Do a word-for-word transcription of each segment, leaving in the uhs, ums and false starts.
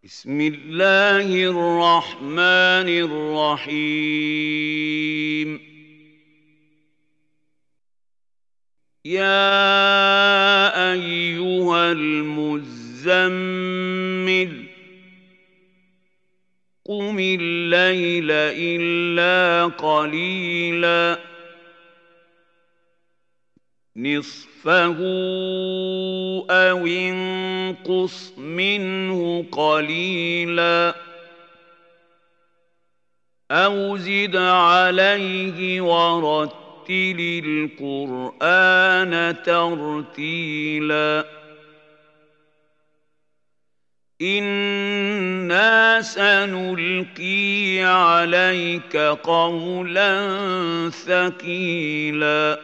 بسم الله الرحمن الرحيم. يا أيها المزمل قم الليل إلا قليلا نصفه أو انقص منه قليلا أو زد عليه ورتل القرآن ترتيلا إنا سنلقي عليك قولا ثقيلا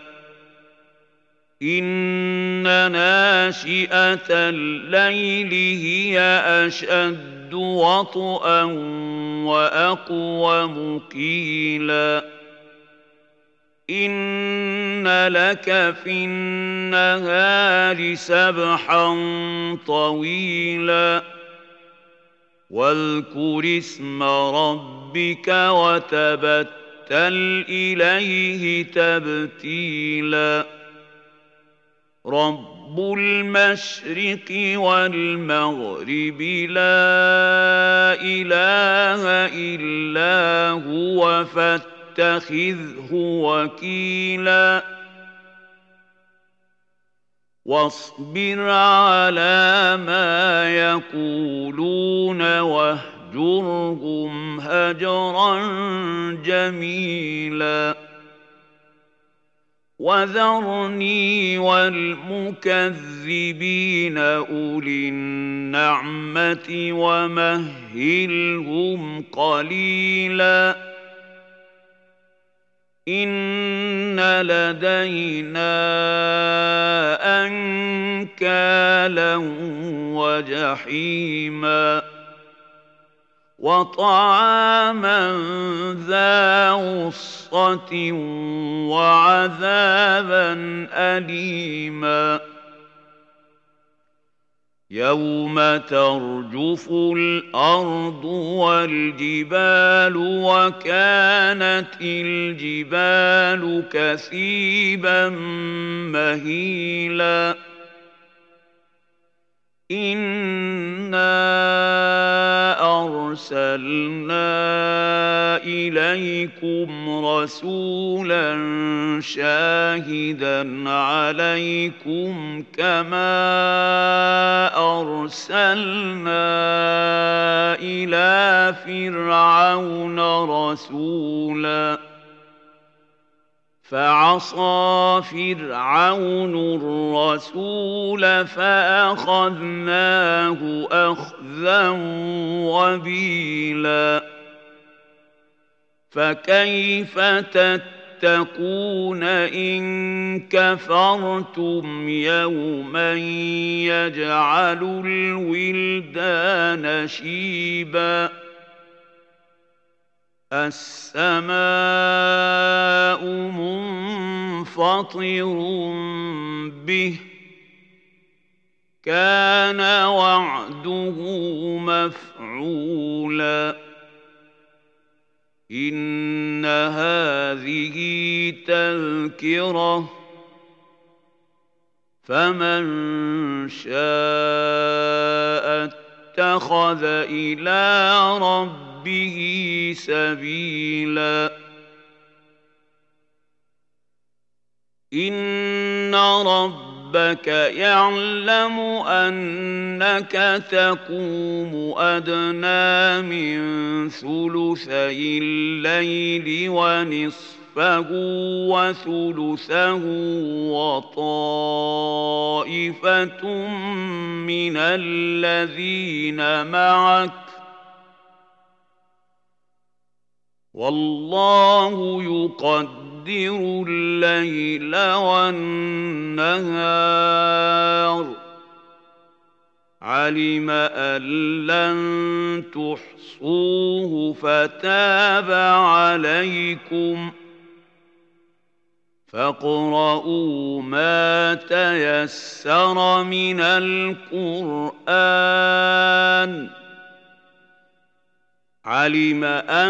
إن ناشئة الليل هي أشد وطئا وأقوم قيلا إن لك في النهار سبحا طويلا واذكر اسم ربك وتبتل إليه تبتيلا رب المشرق والمغرب لا إله إلا هو فاتخذه وكيلا واصبر على ما يقولون واهجرهم هجرا جميلا وذرني والمكذبين أولي النعمة ومهلهم قليلا إن لدينا أنكالا وجحيما وطعاما ذا غصة وعذابا أليما يوم ترجف الأرض والجبال وكانت الجبال كثيبا مهيلا إنا أرسلنا إليكم رسولا شاهدا عليكم كما أرسلنا إلى فرعون رسولا فعصى فرعون الرسول فأخذناه أخذا وبيلا فكيف تتقون إن كفرتم يوما يجعل الولدان شيبا السماء منفطر به كان وعده مفعولا إن هذه تذكرة فمن شاء اتخذ إلى ربه به سبيلا إن ربك يعلم أنك تقوم أدنى من ثلثي الليل ونصفه وثلثه وطائفة من الذين معك والله يقدر الليل والنهار علم أن لن تحصوه فتاب عليكم فاقرؤوا ما تيسر من القرآن علم أن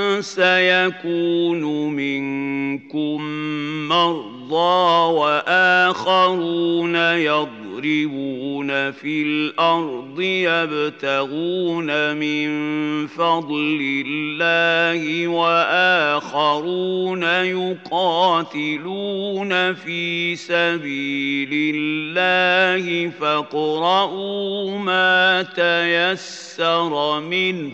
سيكون منكم مرضى وآخرون يضربون في الأرض يبتغون من فضل الله وآخرون يقاتلون في سبيل الله فاقرؤوا ما تيسر منه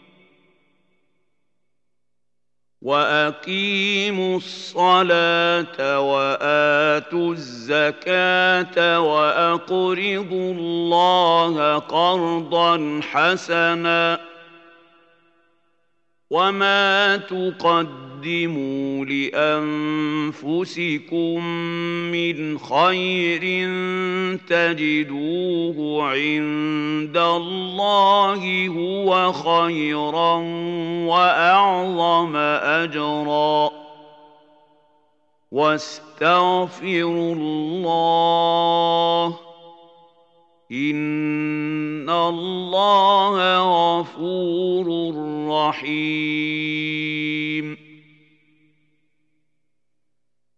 وأقيموا الصلاة وآتوا الزكاة وأقرضوا الله قرضا حسنا وما تقدموا لأنفسكم من خير تجدوه عند الله هو خيرا وأعظم أجرا واستغفروا الله إن الله غفور رحيم